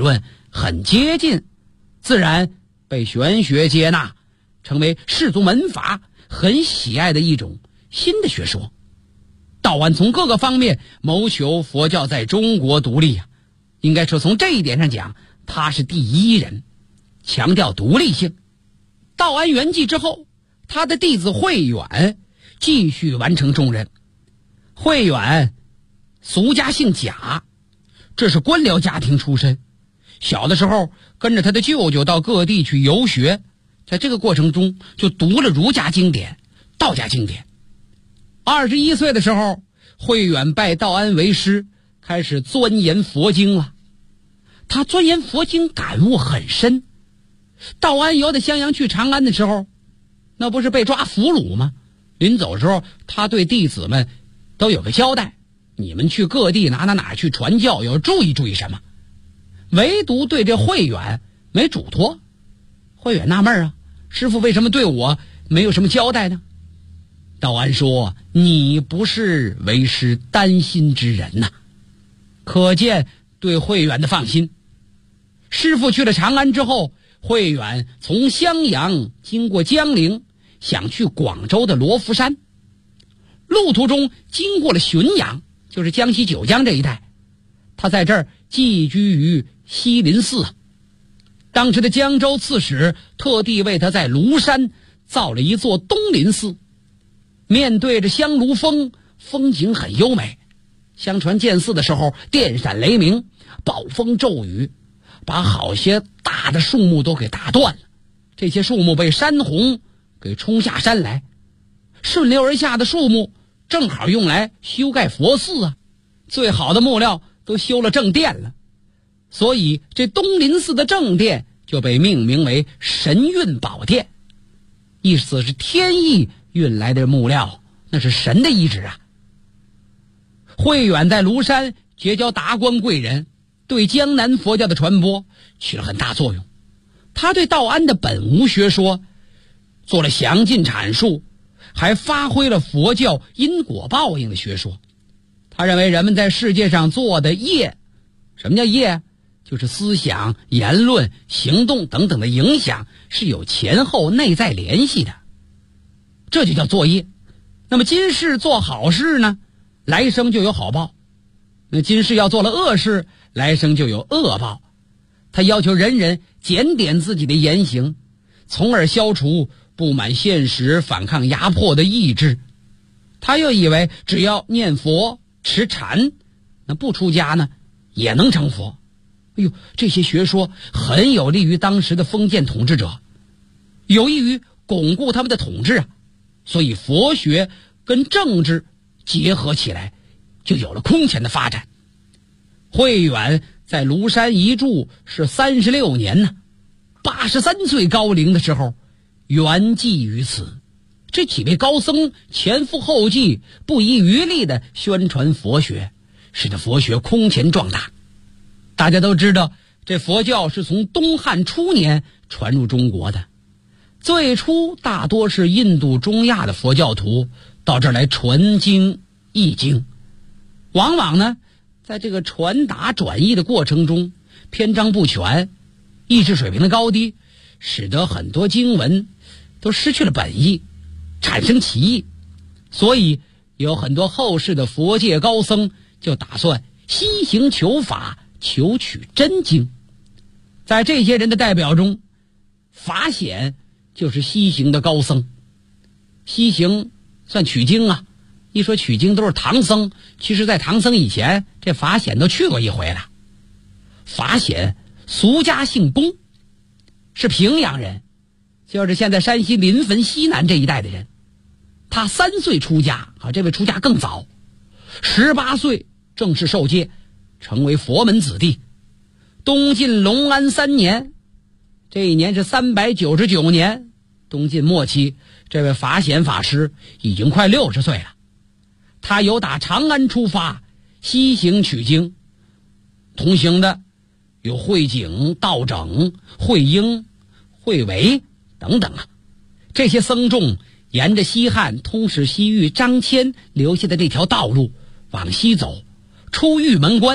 很接近，自然被玄学接纳，成为士族门阀很喜爱的一种新的学说。道安从各个方面谋求佛教在中国独立应该说从这一点上讲，他是第一人，强调独立性。道安圆寂之后，他的弟子慧远继续完成重任。慧远俗家姓贾，这是官僚家庭出身，小的时候跟着他的舅舅到各地去游学，在这个过程中就读了儒家经典、道家经典。21岁的时候，慧远拜道安为师，开始钻研佛经了。他钻研佛经感悟很深。道安由得襄阳去长安的时候，那不是被抓俘虏吗？临走的时候，他对弟子们都有个交代，你们去各地哪去传教，要注意什么。唯独对这慧远没嘱托。慧远纳闷师父为什么对我没有什么交代呢？道安说，你不是为师担心之人呐。可见对慧远的放心。师父去了长安之后，慧远从襄阳经过江陵，想去广州的罗浮山。路途中经过了浔阳，就是江西九江这一带。他在这儿寄居于西林寺。当时的江州刺史特地为他在庐山造了一座东林寺，面对着香炉峰，风景很优美。相传建寺的时候电闪雷鸣，暴风骤雨，把好些大的树木都给打断了。这些树木被山洪给冲下山来，顺流而下的树木正好用来修盖佛寺最好的木料都修了正殿了，所以这东林寺的正殿就被命名为神运宝殿，意思是天意运来的木料，那是神的意志慧远在庐山结交达官贵人，对江南佛教的传播起了很大作用。他对道安的本无学说做了详尽阐述，还发挥了佛教因果报应的学说。他认为人们在世界上做的业，什么叫业？就是思想、言论、行动等等的影响是有前后内在联系的，这就叫作业。那么今世做好事呢，来生就有好报；那今世要做了恶事，来生就有恶报。他要求人人检点自己的言行，从而消除不满现实、反抗压迫的意志。他又以为只要念佛、持禅，那不出家呢也能成佛。这些学说很有利于当时的封建统治者，有益于巩固他们的统治所以佛学跟政治结合起来，就有了空前的发展。慧远在庐山一住是36年呢，83岁高龄的时候圆寂于此。这几位高僧前赴后继，不遗余力地宣传佛学，使得佛学空前壮大。大家都知道，这佛教是从东汉初年传入中国的，最初大多是印度中亚的佛教徒到这儿来传经译经，往往呢在这个传达转译的过程中篇章不全，意识水平的高低使得很多经文都失去了本意，产生歧义。所以有很多后世的佛界高僧就打算西行求法，求取真经。在这些人的代表中，法显就是西行的高僧。西行算取经一说取经都是唐僧，其实在唐僧以前，这法显都去过一回了。法显俗家姓龚，是平阳人，就是现在山西临汾西南这一带的人。他3岁出家这位出家更早，18岁正式受戒，成为佛门子弟。东晋隆安3年，这一年是399年，东晋末期，这位法显法师已经快60岁了。他由打长安出发，西行取经，同行的有慧景、道整、慧英、慧维等等这些僧众沿着西汉通使西域张骞留下的这条道路往西走，出玉门关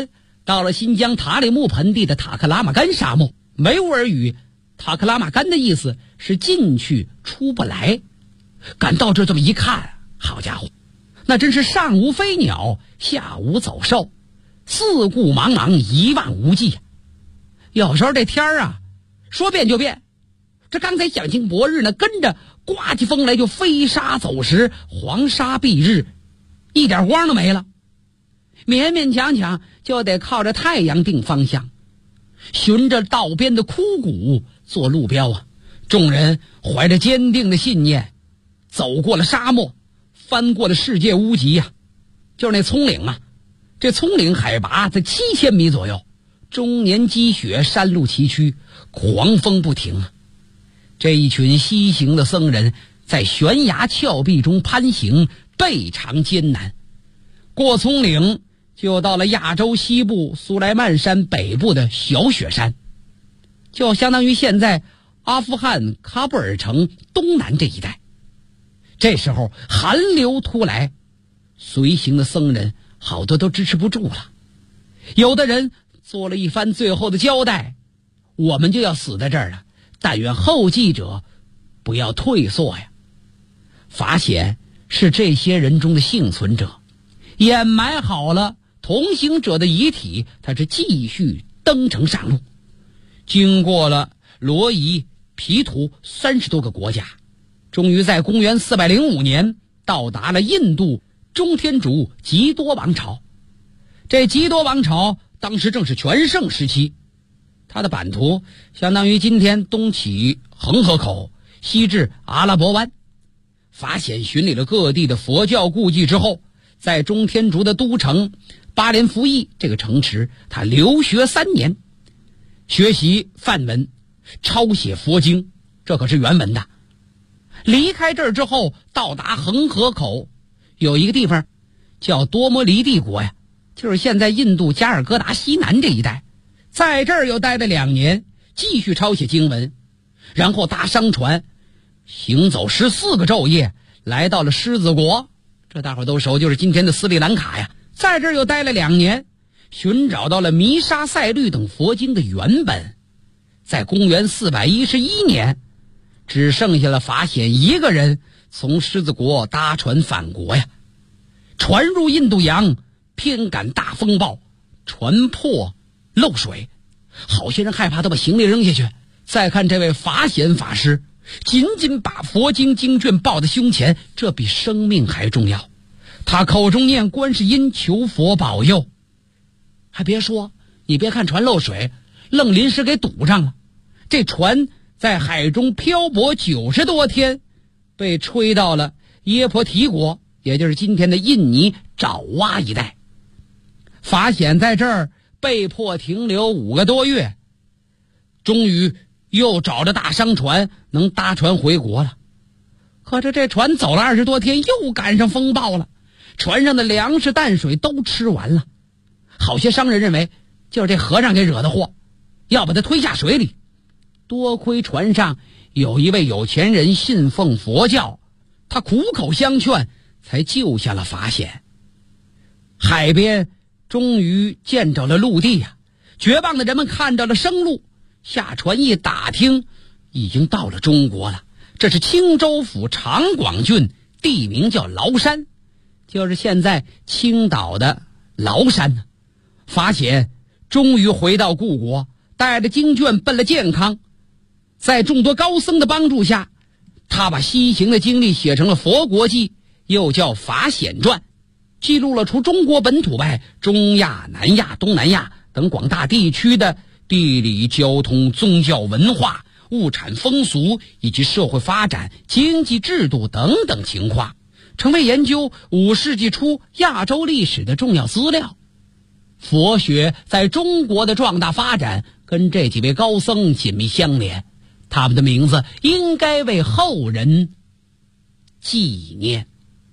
到了新疆塔里木盆地的塔克拉玛干沙漠，维吾尔语塔克拉玛干的意思是进去出不来。赶到这么一看，好家伙，那真是上无飞鸟，下无走兽，四顾茫茫，一望无际。有时候这天啊，说变就变。这刚才响晴博日呢，跟着刮起风来就飞沙走石，黄沙蔽日，一点光都没了。勉勉强强就得靠着太阳定方向，循着道边的枯骨做路标啊。众人怀着坚定的信念，走过了沙漠，翻过了世界屋脊啊。就是那葱岭啊，这葱岭海拔在7000米左右，终年积雪，山路崎岖，狂风不停啊。这一群西行的僧人在悬崖峭壁中攀行，倍尝艰难。过葱岭就到了亚洲西部苏莱曼山北部的小雪山，就相当于现在阿富汗喀布尔城东南这一带。这时候寒流突来，随行的僧人好多都支持不住了，有的人做了一番最后的交代，我们就要死在这儿了，但愿后继者不要退缩呀。法显是这些人中的幸存者，掩埋好了同行者的遗体，他是继续登程上路，经过了罗伊、皮图30多个国家，终于在公元405年到达了印度中天竺笈多王朝。这笈多王朝当时正是全盛时期，它的版图相当于今天东起恒河口，西至阿拉伯湾。法显巡礼了各地的佛教故迹之后，在中天竺的都城巴连福邑这个城池，他留学3年，学习梵文，抄写佛经，这可是原文的。离开这儿之后，到达恒河口，有一个地方叫多摩离帝国呀，就是现在印度加尔各答西南这一带。在这儿又待了2年，继续抄写经文，然后搭商船行走14个昼夜，来到了狮子国，这大伙都熟，就是今天的斯里兰卡呀。在这儿又待了2年，寻找到了弥沙赛律等佛经的原本。在公元411年，只剩下了法显一个人从狮子国搭船返国呀。船入印度洋，偏赶大风暴，船破漏水，好些人害怕都把行李扔下去。再看这位法显法师，紧紧把佛经经卷抱在胸前，这比生命还重要。他口中念观世音，求佛保佑。还别说，你别看船漏水，愣临时给堵上了。这船在海中漂泊90多天，被吹到了耶婆提国，也就是今天的印尼爪哇一带。法显在这儿被迫停留5个多月，终于又找着大商船能搭船回国了。可是这船走了20多天，又赶上风暴了，船上的粮食淡水都吃完了。好些商人认为就是这和尚给惹的祸，要把他推下水里。多亏船上有一位有钱人信奉佛教，他苦口相劝，才救下了法显。海边终于见着了陆地啊！绝望的人们看到了生路，下船一打听，已经到了中国了。这是青州府长广郡，地名叫崂山，就是现在青岛的崂山呢。法显终于回到故国，带着经卷奔了健康。在众多高僧的帮助下，他把西行的经历写成了《佛国记》，又叫《法显传》，记录了除中国本土外，中亚、南亚、东南亚等广大地区的地理、交通、宗教、文化、物产风俗以及社会发展、经济制度等等情况，成为研究5世纪初亚洲历史的重要资料。佛学在中国的壮大发展跟这几位高僧紧密相连，他们的名字应该为后人纪念。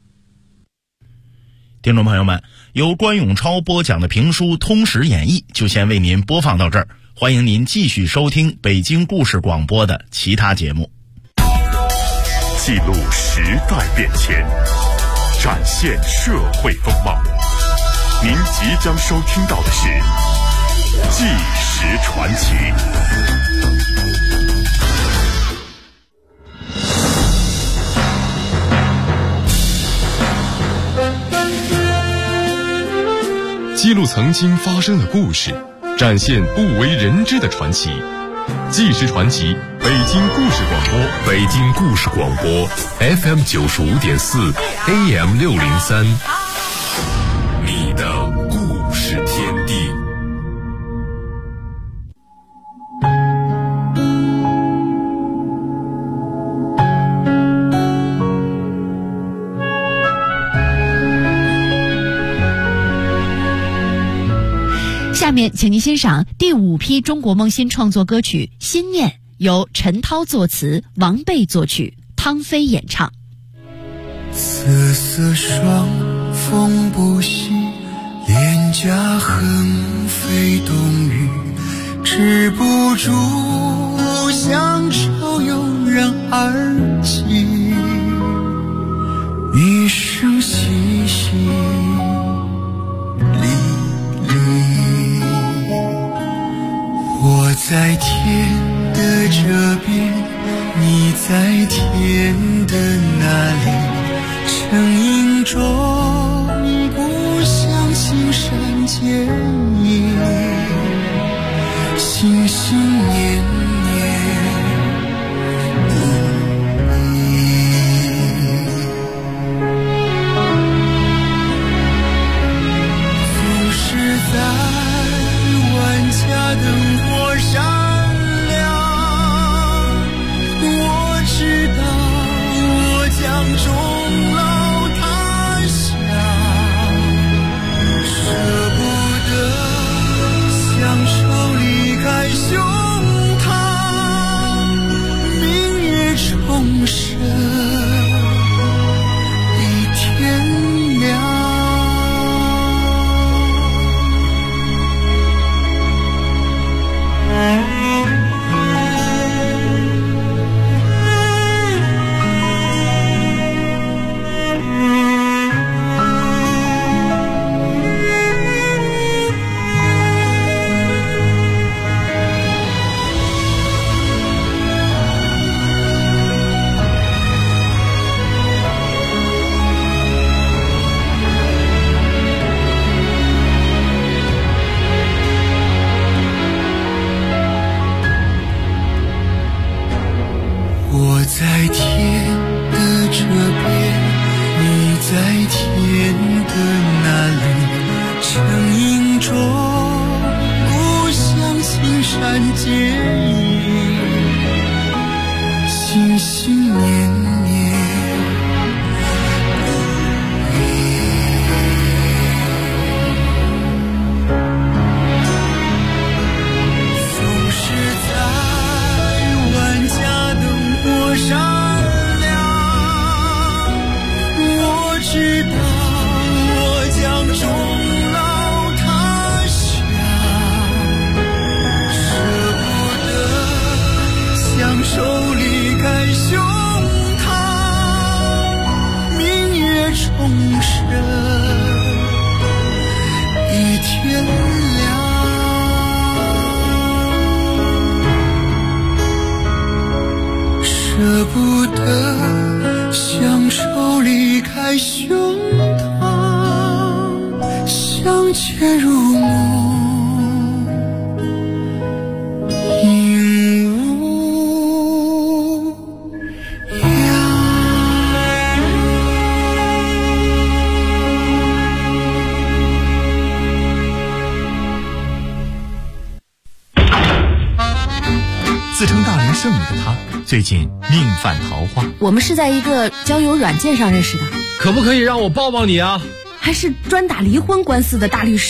听众朋友们，由关永超播讲的评书《通史演义》就先为您播放到这儿，欢迎您继续收听北京故事广播的其他节目。 记录时代变迁，展现社会风貌。您即将收听到的是《纪实传奇》。 记录曾经发生的故事，展现不为人知的传奇。纪实传奇，北京故事广播， 北京故事广播 FM 95.4 AM 603，你的故事天地。 下面请您欣赏第5批中国梦新创作歌曲《心念》，由陈涛作词，王贝作曲，汤飞演唱。 瑟瑟霜，风不息，脸颊横飞冬雨，止不住乡愁油然而起，一声淅淅沥沥。我在天的这边，你在天的那里，成影中不相信山间影，心心念念总是在万家灯火闪亮，我知道我将终老他乡，舍不得相守离开胸膛，明月重生一天亮。我在天的这边，你在天的那里，成影中不相信山间影，心心念念总是在万家灯火闪亮，我知道我将终老他乡，舍不得相守离开胸膛，明月重生一天亮。舍不得相守离开胸膛，相见如梦应无恙。 自称大龄剩女的她，最近命犯桃花。 我们是在一个交友软件上认识的。 可不可以让我抱抱你啊？ 还是专打离婚官司的大律师。